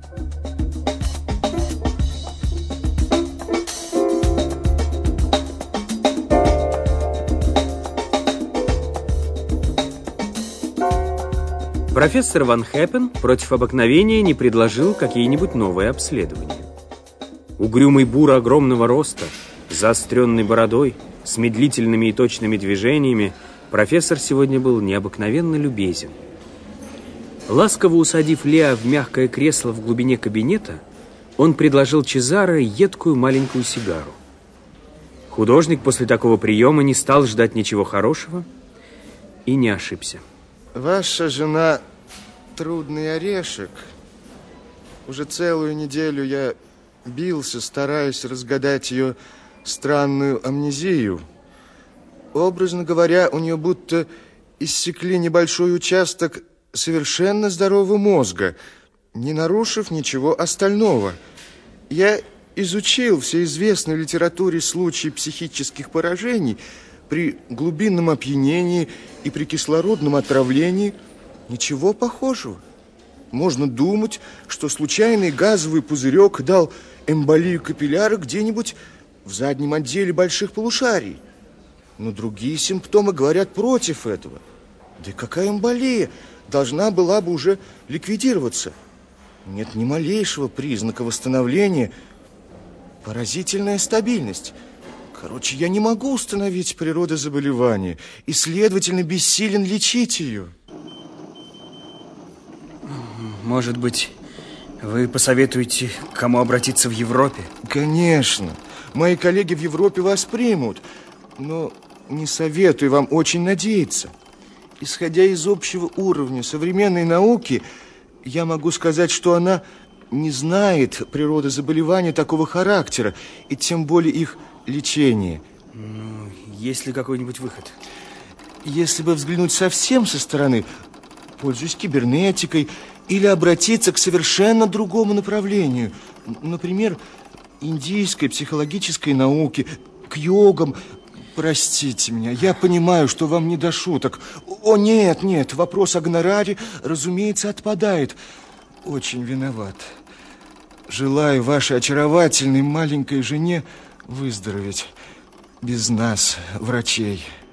Профессор Ван Хэппен против обыкновения не предложил какие-нибудь новые обследования. Угрюмый бур огромного роста, с заостренной бородой, с медлительными и точными движениями, профессор сегодня был необыкновенно любезен. Ласково усадив Лео в мягкое кресло в глубине кабинета, он предложил Чезаро едкую маленькую сигару. Художник после такого приема не стал ждать ничего хорошего и не ошибся. Ваша жена трудный орешек. Уже целую неделю я бился, стараясь разгадать ее странную амнезию. Образно говоря, у нее будто иссекли небольшой участок совершенно здорового мозга, не нарушив ничего остального. Я изучил все известные в литературе случаи психических поражений. При глубинном опьянении и при кислородном отравлении ничего похожего. Можно думать, что случайный газовый пузырек дал эмболию капилляра где-нибудь в заднем отделе больших полушарий. Но другие симптомы говорят против этого. Да и какая эмболия? Должна была бы уже ликвидироваться. Нет ни малейшего признака восстановления. Поразительная стабильность. Короче, я не могу установить природу заболевания и, следовательно, бессилен лечить ее. Может быть, вы посоветуете, к кому обратиться в Европе? Конечно. Мои коллеги в Европе вас примут. Но не советую вам очень надеяться. Исходя из общего уровня современной науки, я могу сказать, что она не знает природы заболевания такого характера, и тем более их лечения. Ну, есть ли какой-нибудь выход? Если бы взглянуть совсем со стороны, пользуясь кибернетикой, или обратиться к совершенно другому направлению, например, индийской психологической науке, к йогам. Простите меня, я понимаю, что вам не до шуток. О, нет, нет, вопрос о гонораре, разумеется, отпадает. Очень виноват. Желаю вашей очаровательной маленькой жене выздороветь без нас, врачей.